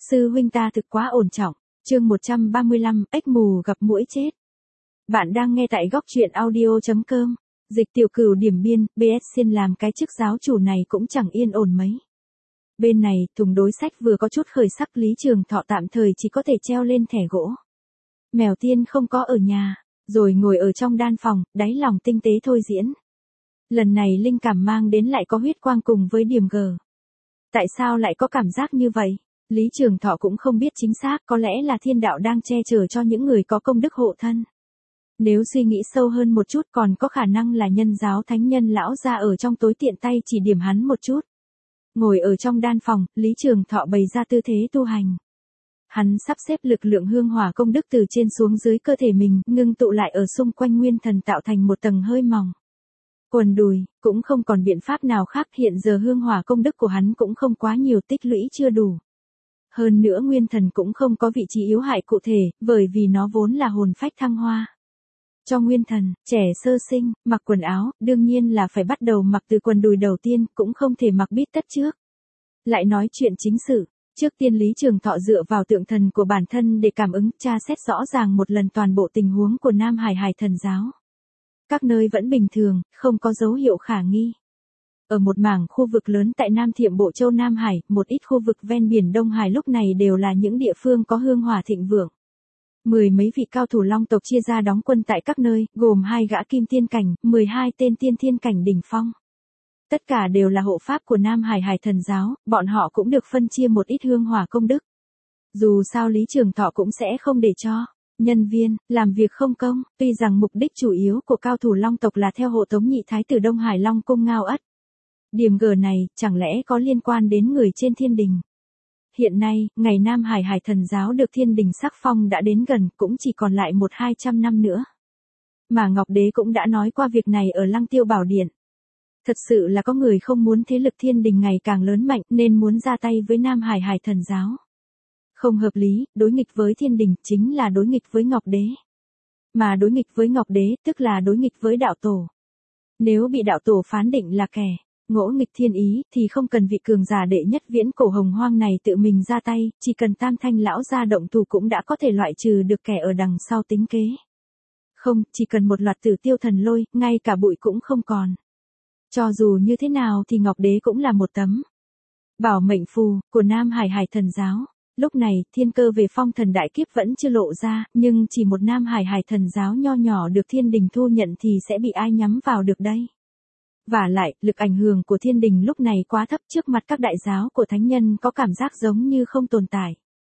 Sư huynh ta thực quá ổn trọng. Chương 135, ếch mù gặp muỗi chết. Bạn đang nghe tại góc truyện audio.com. Dịch Tiểu Cửu điểm biên, BS xin làm cái chức giáo chủ này cũng chẳng yên ổn mấy. Bên này, thùng đối sách vừa có chút khởi sắc, Lý Trường Thọ tạm thời chỉ có thể treo lên thẻ gỗ. Mèo tiên không có ở nhà, rồi ngồi ở trong đan phòng, đáy lòng tinh tế thôi diễn. Lần này linh cảm mang đến lại có huyết quang cùng với điểm G. Tại sao lại có cảm giác như vậy? Lý Trường Thọ cũng không biết chính xác, có lẽ là thiên đạo đang che chở cho những người có công đức hộ thân. Nếu suy nghĩ sâu hơn một chút, còn có khả năng là nhân giáo thánh nhân lão gia ở trong tối tiện tay chỉ điểm hắn một chút. Ngồi ở trong đan phòng, Lý Trường Thọ bày ra tư thế tu hành. Hắn sắp xếp lực lượng hương hỏa công đức từ trên xuống dưới cơ thể mình, ngưng tụ lại ở xung quanh nguyên thần tạo thành một tầng hơi mỏng. Quần đùi, cũng không còn biện pháp nào khác, hiện giờ hương hỏa công đức của hắn cũng không quá nhiều, tích lũy chưa đủ. Hơn nữa nguyên thần cũng không có vị trí yếu hại cụ thể, bởi vì nó vốn là hồn phách thăng hoa. Cho nguyên thần, trẻ sơ sinh, mặc quần áo, đương nhiên là phải bắt đầu mặc từ quần đùi đầu tiên, cũng không thể mặc bít tất trước. Lại nói chuyện chính sự, trước tiên Lý Trường Thọ dựa vào tượng thần của bản thân để cảm ứng, tra xét rõ ràng một lần toàn bộ tình huống của Nam Hải Hải Thần giáo. Các nơi vẫn bình thường, không có dấu hiệu khả nghi. Ở một mảng khu vực lớn tại Nam Thiệm Bộ Châu Nam Hải, một ít khu vực ven biển Đông Hải lúc này đều là những địa phương có hương hỏa thịnh vượng. Mười mấy vị cao thủ Long tộc chia ra đóng quân tại các nơi, gồm 2 gã kim tiên cảnh, 12 tên tiên thiên cảnh đỉnh phong. Tất cả đều là hộ pháp của Nam Hải Hải Thần giáo, bọn họ cũng được phân chia một ít hương hỏa công đức. Dù sao Lý Trường Thọ cũng sẽ không để cho nhân viên làm việc không công, tuy rằng mục đích chủ yếu của cao thủ Long tộc là theo hộ tống nhị thái tử Đông Hải Long cung Ngao Ất. Điểm G này, chẳng lẽ có liên quan đến người trên thiên đình? Hiện nay, ngày Nam Hải Hải Thần giáo được thiên đình sắc phong đã đến gần, cũng chỉ còn lại 100-200 năm nữa. Mà Ngọc Đế cũng đã nói qua việc này ở Lăng Tiêu Bảo Điện. Thật sự là có người không muốn thế lực thiên đình ngày càng lớn mạnh nên muốn ra tay với Nam Hải Hải Thần giáo. Không hợp lý, đối nghịch với thiên đình chính là đối nghịch với Ngọc Đế. Mà đối nghịch với Ngọc Đế tức là đối nghịch với đạo tổ. Nếu bị đạo tổ phán định là kẻ ngỗ nghịch thiên ý thì không cần vị cường giả đệ nhất viễn cổ hồng hoang này tự mình ra tay, chỉ cần Tam Thanh lão gia động thủ cũng đã có thể loại trừ được kẻ ở đằng sau tính kế. Không, chỉ cần một loạt Tử Tiêu Thần Lôi, ngay cả bụi cũng không còn. Cho dù như thế nào thì Ngọc Đế cũng là một tấm bảo mệnh phù của Nam Hải Hải Thần giáo. Lúc này, thiên cơ về phong thần đại kiếp vẫn chưa lộ ra, nhưng chỉ một Nam Hải Hải Thần giáo nho nhỏ được thiên đình thu nhận thì sẽ bị ai nhắm vào được đây? Vả lại, lực ảnh hưởng của thiên đình lúc này quá thấp, trước mặt các đại giáo của thánh nhân có cảm giác giống như không tồn tại.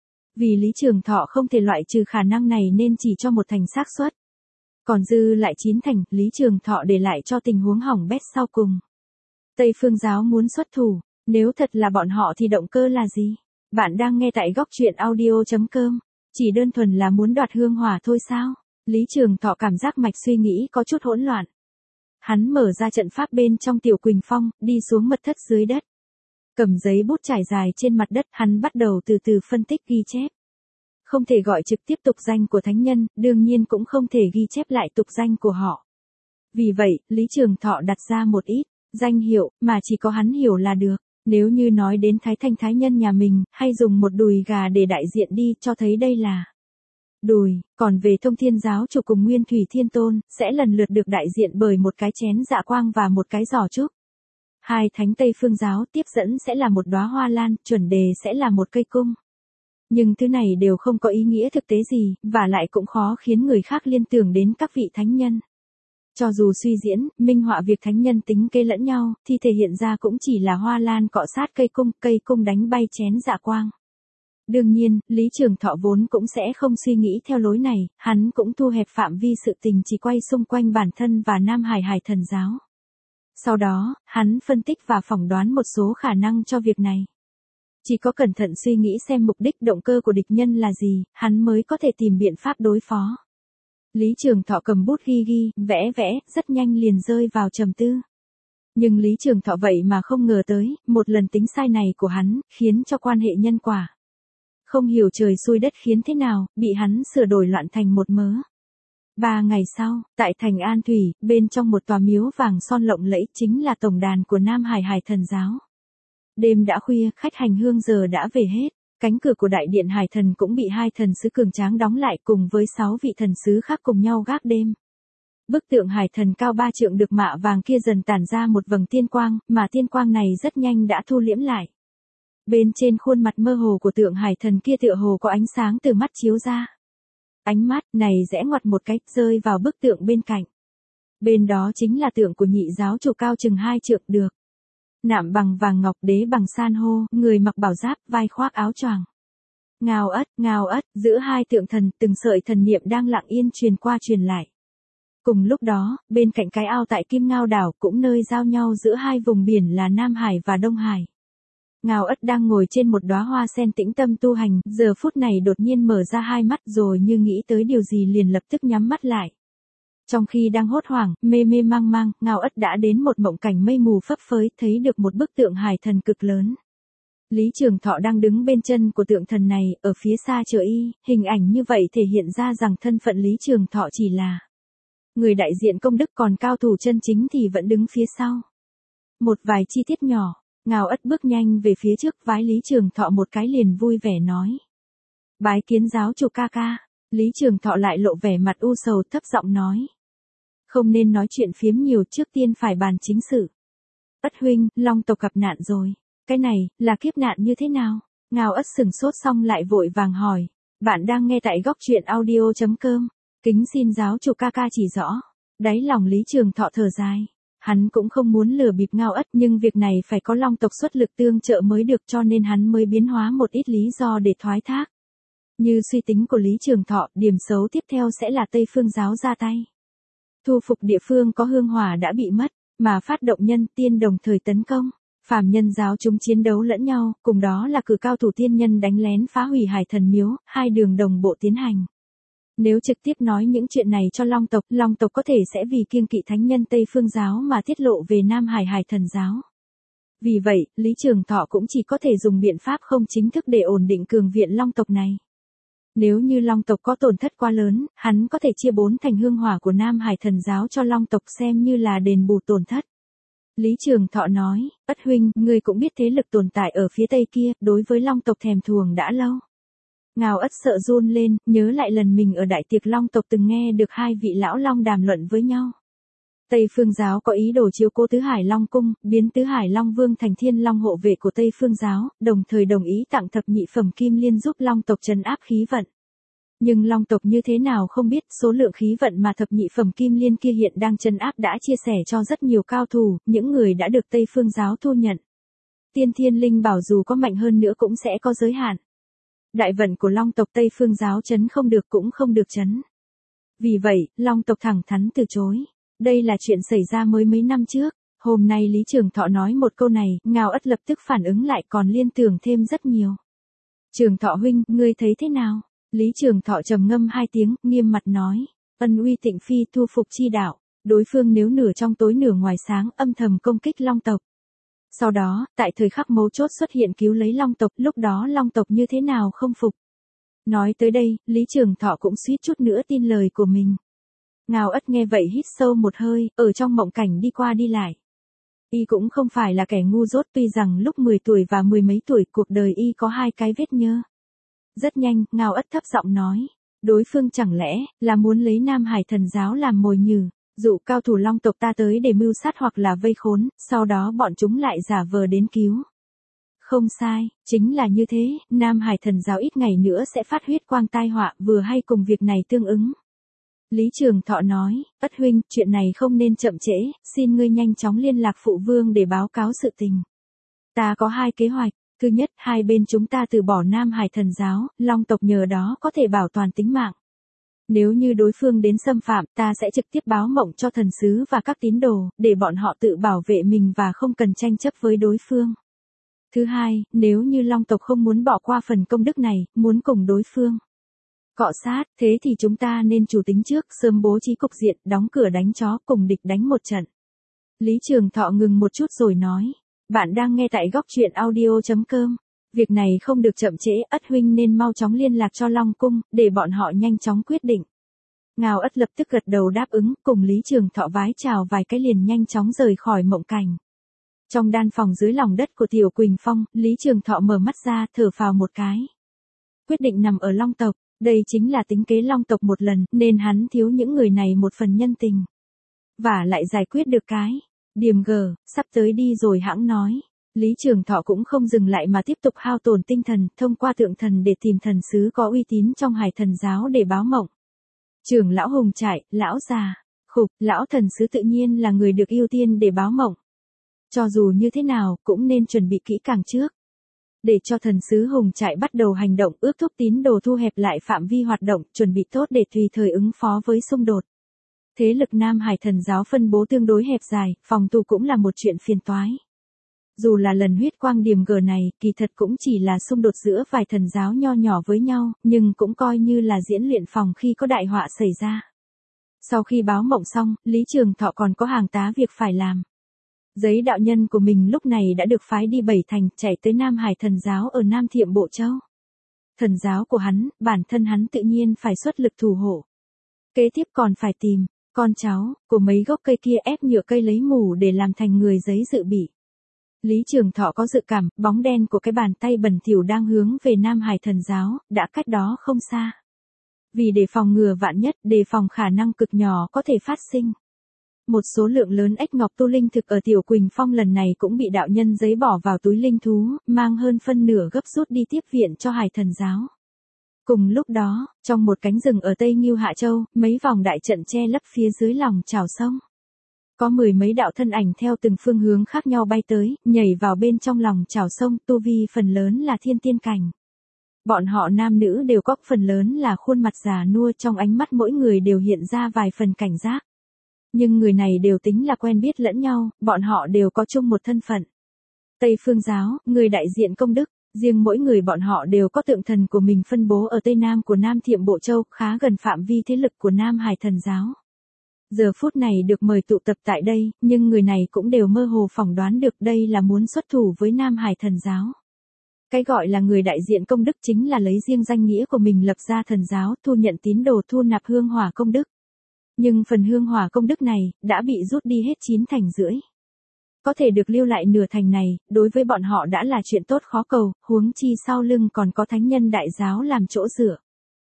Vì Lý Trường Thọ không thể loại trừ khả năng này nên chỉ cho một thành xác suất. Còn dư lại 9 thành, Lý Trường Thọ để lại cho tình huống hỏng bét sau cùng. Tây Phương giáo muốn xuất thủ, nếu thật là bọn họ thì động cơ là gì? Bạn đang nghe tại góc truyện audio.com. Chỉ đơn thuần là muốn đoạt hương hỏa thôi sao? Lý Trường Thọ cảm giác mạch suy nghĩ có chút hỗn loạn. Hắn mở ra trận pháp bên trong Tiểu Quỳnh Phong, đi xuống mật thất dưới đất. Cầm giấy bút trải dài trên mặt đất, hắn bắt đầu từ từ phân tích ghi chép. Không thể gọi trực tiếp tục danh của thánh nhân, đương nhiên cũng không thể ghi chép lại tục danh của họ. Vì vậy, Lý Trường Thọ đặt ra một ít danh hiệu mà chỉ có hắn hiểu là được. Nếu như nói đến Thái Thanh Thái Nhân nhà mình, hay dùng một đùi gà để đại diện đi, cho thấy đây là đùi, còn về Thông Thiên giáo chủ cùng Nguyên Thủy Thiên Tôn, sẽ lần lượt được đại diện bởi một cái chén dạ quang và một cái giỏ trúc. Hai thánh Tây Phương giáo tiếp dẫn sẽ là một đóa hoa lan, chuẩn đề sẽ là một cây cung. Nhưng thứ này đều không có ý nghĩa thực tế gì, và lại cũng khó khiến người khác liên tưởng đến các vị thánh nhân. Cho dù suy diễn, minh họa việc thánh nhân tính kế lẫn nhau, thì thể hiện ra cũng chỉ là hoa lan cọ sát cây cung đánh bay chén dạ quang. Đương nhiên, Lý Trường Thọ vốn cũng sẽ không suy nghĩ theo lối này, hắn cũng thu hẹp phạm vi sự tình chỉ quay xung quanh bản thân và Nam Hải Hải Thần giáo. Sau đó, hắn phân tích và phỏng đoán một số khả năng cho việc này. Chỉ có cẩn thận suy nghĩ xem mục đích động cơ của địch nhân là gì, hắn mới có thể tìm biện pháp đối phó. Lý Trường Thọ cầm bút ghi, vẽ, rất nhanh liền rơi vào trầm tư. Nhưng Lý Trường Thọ vậy mà không ngờ tới, một lần tính sai này của hắn, khiến cho quan hệ nhân quả. Không hiểu trời xui đất khiến thế nào, bị hắn sửa đổi loạn thành một mớ. 3 ngày sau, tại thành An Thủy, bên trong một tòa miếu vàng son lộng lẫy chính là tổng đàn của Nam Hải Hải Thần giáo. Đêm đã khuya, khách hành hương giờ đã về hết. cánh cửa của đại điện hải thần cũng bị 2 thần sứ cường tráng đóng lại cùng với 6 vị thần sứ khác cùng nhau gác đêm. Bức tượng hải thần cao 3 trượng được mạ vàng kia dần tản ra một vầng tiên quang, mà tiên quang này rất nhanh đã thu liễm lại. Bên trên khuôn mặt mơ hồ của tượng hải thần kia tựa hồ có ánh sáng từ mắt chiếu ra. Ánh mắt này rẽ ngoặt một cách rơi vào bức tượng bên cạnh. Bên đó chính là tượng của nhị giáo chủ cao chừng 2 trượng được. Nạm bằng vàng ngọc, đế bằng san hô, người mặc bảo giáp, vai khoác áo choàng. Ngao ất, giữa 2 tượng thần, từng sợi thần niệm đang lặng yên truyền qua truyền lại. Cùng lúc đó, bên cạnh cái ao tại Kim Ngao đảo cũng nơi giao nhau giữa 2 vùng biển là Nam Hải và Đông Hải. Ngao ất đang ngồi trên một đóa hoa sen tĩnh tâm tu hành, giờ phút này đột nhiên mở ra 2 mắt rồi như nghĩ tới điều gì liền lập tức nhắm mắt lại. Trong khi đang hốt hoảng, mê mê mang mang, Ngao ất đã đến một mộng cảnh mây mù phấp phới, thấy được một bức tượng hải thần cực lớn. Lý Trường Thọ đang đứng bên chân của tượng thần này, ở phía xa chờ y, hình ảnh như vậy thể hiện ra rằng thân phận Lý Trường Thọ chỉ là người đại diện công đức, còn cao thủ chân chính thì vẫn đứng phía sau. Một vài chi tiết nhỏ, Ngao ất bước nhanh về phía trước vái Lý Trường Thọ một cái liền vui vẻ nói. Bái kiến giáo chủ ca ca. Lý Trường Thọ lại lộ vẻ mặt u sầu thấp giọng nói. Không nên nói chuyện phiếm nhiều, trước tiên phải bàn chính sự. Ất huynh, Long tộc gặp nạn rồi. Cái này, là kiếp nạn như thế nào? Ngao ất sừng sốt xong lại vội vàng hỏi. Bạn đang nghe tại góc truyện audio.com. Kính xin giáo chủ ca ca chỉ rõ. Đáy lòng Lý Trường Thọ thở dài. Hắn cũng không muốn lừa bịp Ngao ất, nhưng việc này phải có Long tộc xuất lực tương trợ mới được, cho nên hắn mới biến hóa một ít lý do để thoái thác. Như suy tính của Lý Trường Thọ, điểm xấu tiếp theo sẽ là Tây Phương giáo ra tay. Thu phục địa phương có hương hỏa đã bị mất, mà phát động nhân tiên đồng thời tấn công. Phàm nhân giáo chúng chiến đấu lẫn nhau, cùng đó là cử cao thủ tiên nhân đánh lén phá hủy hải thần miếu, 2 đường đồng bộ tiến hành. Nếu trực tiếp nói những chuyện này cho Long tộc có thể sẽ vì kiêng kỵ thánh nhân Tây Phương giáo mà tiết lộ về Nam Hải hải thần giáo. Vì vậy, Lý Trường Thọ cũng chỉ có thể dùng biện pháp không chính thức để ổn định cường viện Long tộc này. Nếu như Long tộc có tổn thất quá lớn, hắn có thể chia 4 thành hương hỏa của Nam Hải thần giáo cho Long tộc xem như là đền bù tổn thất. Lý Trường Thọ nói, Ất huynh, ngươi cũng biết thế lực tồn tại ở phía tây kia, đối với Long tộc thèm thuồng đã lâu. Ngao ất sợ run lên, nhớ lại lần mình ở đại tiệc Long tộc từng nghe được 2 vị lão Long đàm luận với nhau. Tây Phương giáo có ý đồ chiếu cố Tứ Hải Long cung, biến Tứ Hải Long Vương thành Thiên Long hộ vệ của Tây Phương giáo, đồng thời đồng ý tặng thập nhị phẩm kim liên giúp Long tộc trấn áp khí vận. Nhưng Long tộc như thế nào không biết, số lượng khí vận mà thập nhị phẩm kim liên kia hiện đang trấn áp đã chia sẻ cho rất nhiều cao thủ, những người đã được Tây Phương giáo thu nhận. Tiên Thiên Linh bảo dù có mạnh hơn nữa cũng sẽ có giới hạn. Đại vận của Long tộc Tây Phương giáo trấn không được cũng không được trấn. Vì vậy, Long tộc thẳng thắn từ chối. Đây là chuyện xảy ra mới mấy năm trước. Hôm nay Lý Trường Thọ nói một câu này, Ngao ất lập tức phản ứng lại còn liên tưởng thêm rất nhiều. Trường Thọ huynh, ngươi thấy thế nào? Lý Trường Thọ trầm ngâm 2 tiếng, nghiêm mặt nói. Ân uy tịnh phi thu phục chi đạo. Đối phương nếu nửa trong tối nửa ngoài sáng âm thầm công kích Long tộc. Sau đó, tại thời khắc mấu chốt xuất hiện cứu lấy Long tộc, lúc đó Long tộc như thế nào không phục. Nói tới đây, Lý Trường Thọ cũng suýt chút nữa tin lời của mình. Ngao ất nghe vậy hít sâu một hơi, ở trong mộng cảnh đi qua đi lại. Y cũng không phải là kẻ ngu dốt, tuy rằng lúc 10 tuổi và 10 mấy tuổi cuộc đời Y có 2 cái vết nhơ. Rất nhanh, Ngao ất thấp giọng nói. Đối phương chẳng lẽ, là muốn lấy Nam Hải thần giáo làm mồi nhử, dụ cao thủ Long tộc ta tới để mưu sát hoặc là vây khốn, sau đó bọn chúng lại giả vờ đến cứu. Không sai, chính là như thế, Nam Hải thần giáo ít ngày nữa sẽ phát huyết quang tai họa, vừa hay cùng việc này tương ứng. Lý Trường Thọ nói, Ất huynh, chuyện này không nên chậm trễ, xin ngươi nhanh chóng liên lạc phụ vương để báo cáo sự tình. Ta có 2 kế hoạch, thứ nhất, 2 bên chúng ta từ bỏ Nam Hải thần giáo, Long tộc nhờ đó có thể bảo toàn tính mạng. Nếu như đối phương đến xâm phạm, ta sẽ trực tiếp báo mộng cho thần sứ và các tín đồ, để bọn họ tự bảo vệ mình và không cần tranh chấp với đối phương. Thứ hai, nếu như Long tộc không muốn bỏ qua phần công đức này, muốn cùng đối phương cọ sát, thế thì chúng ta nên chủ tính trước, sớm bố trí cục diện, đóng cửa đánh chó, cùng địch đánh một trận. Lý Trường Thọ ngừng một chút rồi nói, bạn đang nghe tại góc truyện audio.com. Việc này không được chậm trễ, Ất huynh nên mau chóng liên lạc cho Long cung, để bọn họ nhanh chóng quyết định. Ngao ất lập tức gật đầu đáp ứng, cùng Lý Trường Thọ vái chào vài cái liền nhanh chóng rời khỏi mộng cảnh. Trong đan phòng dưới lòng đất của Tiểu Quỳnh Phong, Lý Trường Thọ mở mắt ra, thở phào một cái. Quyết định nằm ở Long tộc, đây chính là tính kế Long tộc một lần, nên hắn thiếu những người này một phần nhân tình. Và lại giải quyết được cái Điềm Gờ, sắp tới đi rồi hãng nói. Lý Trường Thọ cũng không dừng lại mà tiếp tục hao tổn tinh thần, thông qua tượng thần để tìm thần sứ có uy tín trong Hải Thần giáo để báo mộng. Trưởng lão Hùng Trại, lão già, lão thần sứ tự nhiên là người được ưu tiên để báo mộng. Cho dù như thế nào, cũng nên chuẩn bị kỹ càng trước. Để cho thần sứ Hùng Trại bắt đầu hành động, ước thúc tín đồ thu hẹp lại phạm vi hoạt động, chuẩn bị tốt để tùy thời ứng phó với xung đột. Thế lực Nam Hải Thần giáo phân bố tương đối hẹp dài, phòng thủ cũng là một chuyện phiền toái. Dù là lần huyết quang Điềm Gờ này, kỳ thật cũng chỉ là xung đột giữa vài thần giáo nho nhỏ với nhau, nhưng cũng coi như là diễn luyện phòng khi có đại họa xảy ra. Sau khi báo mộng xong, Lý Trường Thọ còn có hàng tá việc phải làm. Giấy đạo nhân của mình lúc này đã được phái đi 7 thành, chạy tới Nam Hải Thần giáo ở Nam Thiệm Bộ Châu. Thần giáo của hắn, bản thân hắn tự nhiên phải xuất lực thủ hộ. Kế tiếp còn phải tìm con cháu của mấy gốc cây kia, ép nhựa cây lấy mủ để làm thành người giấy dự bị. Lý Trường Thọ có dự cảm, bóng đen của cái bàn tay bẩn thỉu đang hướng về Nam Hải Thần giáo, đã cách đó không xa. Vì để phòng ngừa vạn nhất, đề phòng khả năng cực nhỏ có thể phát sinh. Một số lượng lớn ếch ngọc tu linh thực ở Tiểu Quỳnh Phong lần này cũng bị đạo nhân giấy bỏ vào túi linh thú, mang hơn phân nửa gấp rút đi tiếp viện cho Hải Thần giáo. Cùng lúc đó, trong một cánh rừng ở Tây Ngưu Hạ Châu, mấy vòng đại trận che lấp phía dưới lòng chảo sông. Có 10 mấy đạo thân ảnh theo từng phương hướng khác nhau bay tới, nhảy vào bên trong lòng chảo sông, tu vi phần lớn là thiên tiên cảnh. Bọn họ nam nữ đều có phần lớn là khuôn mặt già nua, trong ánh mắt mỗi người đều hiện ra vài phần cảnh giác. Nhưng người này đều tính là quen biết lẫn nhau, bọn họ đều có chung một thân phận. Tây Phương giáo, người đại diện công đức, riêng mỗi người bọn họ đều có tượng thần của mình phân bố ở Tây Nam của Nam Thiệm Bộ Châu, khá gần phạm vi thế lực của Nam Hải Thần giáo. Giờ phút này được mời tụ tập tại đây, nhưng người này cũng đều mơ hồ phỏng đoán được đây là muốn xuất thủ với Nam Hải Thần giáo. Cái gọi là người đại diện công đức chính là lấy riêng danh nghĩa của mình lập ra thần giáo, thu nhận tín đồ, thu nạp hương hỏa công đức. Nhưng phần hương hỏa công đức này, đã bị rút đi hết 9 thành rưỡi. Có thể được lưu lại nửa thành này, đối với bọn họ đã là chuyện tốt khó cầu, huống chi sau lưng còn có thánh nhân đại giáo làm chỗ dựa.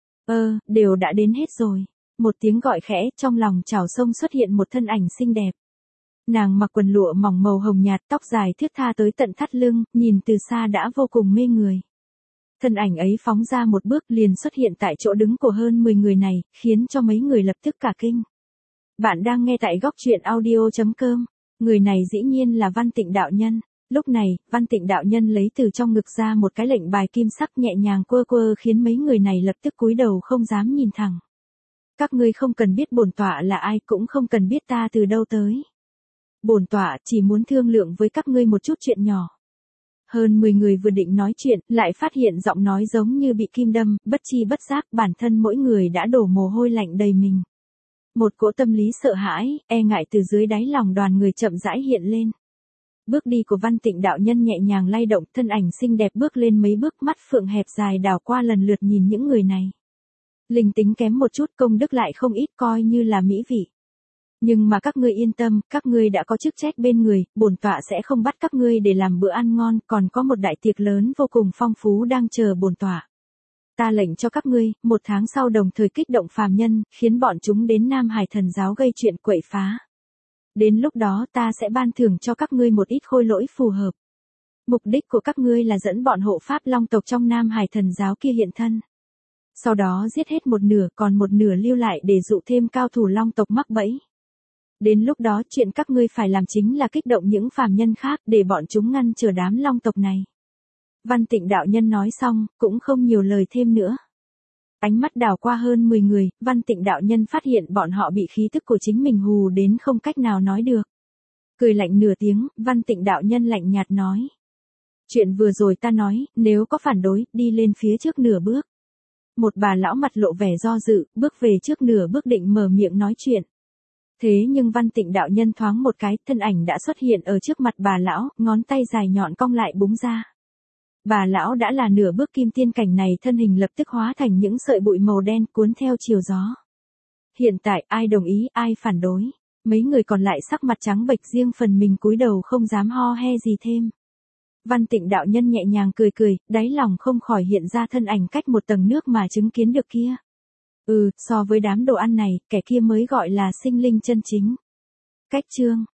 Đều đã đến hết rồi. Một tiếng gọi khẽ, trong lòng chảo sông xuất hiện một thân ảnh xinh đẹp. Nàng mặc quần lụa mỏng màu hồng nhạt, tóc dài thướt tha tới tận thắt lưng, nhìn từ xa đã vô cùng mê người. Thân ảnh ấy phóng ra một bước liền xuất hiện tại chỗ đứng của hơn 10 người này, khiến cho mấy người lập tức cả kinh. Bạn đang nghe tại góc truyện audio.com. Người này dĩ nhiên là Văn Tịnh đạo nhân. Lúc này, Văn Tịnh đạo nhân lấy từ trong ngực ra một cái lệnh bài kim sắc nhẹ nhàng quơ quơ, khiến mấy người này lập tức cúi đầu không dám nhìn thẳng. Các ngươi không cần biết bổn tọa là ai, cũng không cần biết ta từ đâu tới. Bổn tọa chỉ muốn thương lượng với các ngươi một chút chuyện nhỏ. Hơn 10 người vừa định nói chuyện, lại phát hiện giọng nói giống như bị kim đâm, bất chi bất giác bản thân mỗi người đã đổ mồ hôi lạnh đầy mình. Một cỗ tâm lý sợ hãi, e ngại từ dưới đáy lòng đoàn người chậm rãi hiện lên. Bước đi của Văn Tịnh đạo nhân nhẹ nhàng lay động, thân ảnh xinh đẹp bước lên mấy bước, mắt phượng hẹp dài đảo qua lần lượt nhìn những người này. Linh tính kém một chút, công đức lại không ít, coi như là mỹ vị. Nhưng mà các ngươi yên tâm, các ngươi đã có chức trách bên người, bổn tọa sẽ không bắt các ngươi để làm bữa ăn ngon, còn có một đại tiệc lớn vô cùng phong phú đang chờ bổn tọa. Ta lệnh cho các ngươi, 1 tháng sau đồng thời kích động phàm nhân, khiến bọn chúng đến Nam Hải Thần giáo gây chuyện quậy phá. Đến lúc đó ta sẽ ban thưởng cho các ngươi một ít khôi lỗi phù hợp. Mục đích của các ngươi là dẫn bọn hộ pháp Long tộc trong Nam Hải Thần giáo kia hiện thân. Sau đó giết hết một nửa, còn một nửa lưu lại để dụ thêm cao thủ Long tộc mắc bẫy. Đến lúc đó chuyện các ngươi phải làm chính là kích động những phàm nhân khác để bọn chúng ngăn trở đám Long tộc này. Văn Tịnh đạo nhân nói xong, cũng không nhiều lời thêm nữa. Ánh mắt đảo qua hơn 10 người, Văn Tịnh đạo nhân phát hiện bọn họ bị khí tức của chính mình hù đến không cách nào nói được. Cười lạnh nửa tiếng, Văn Tịnh đạo nhân lạnh nhạt nói. Chuyện vừa rồi ta nói, nếu có phản đối, đi lên phía trước nửa bước. Một bà lão mặt lộ vẻ do dự, bước về trước nửa bước định mở miệng nói chuyện. Thế nhưng Văn Tịnh đạo nhân thoáng một cái, thân ảnh đã xuất hiện ở trước mặt bà lão, ngón tay dài nhọn cong lại búng ra. Bà lão đã là nửa bước kim tiên cảnh này, thân hình lập tức hóa thành những sợi bụi màu đen cuốn theo chiều gió. Hiện tại ai đồng ý, ai phản đối. Mấy người còn lại sắc mặt trắng bệch, riêng phần mình cúi đầu không dám ho he gì thêm. Văn Tịnh đạo nhân nhẹ nhàng cười cười, đáy lòng không khỏi hiện ra thân ảnh cách một tầng nước mà chứng kiến được kia. So với đám đồ ăn này, kẻ kia mới gọi là sinh linh chân chính. Cách chương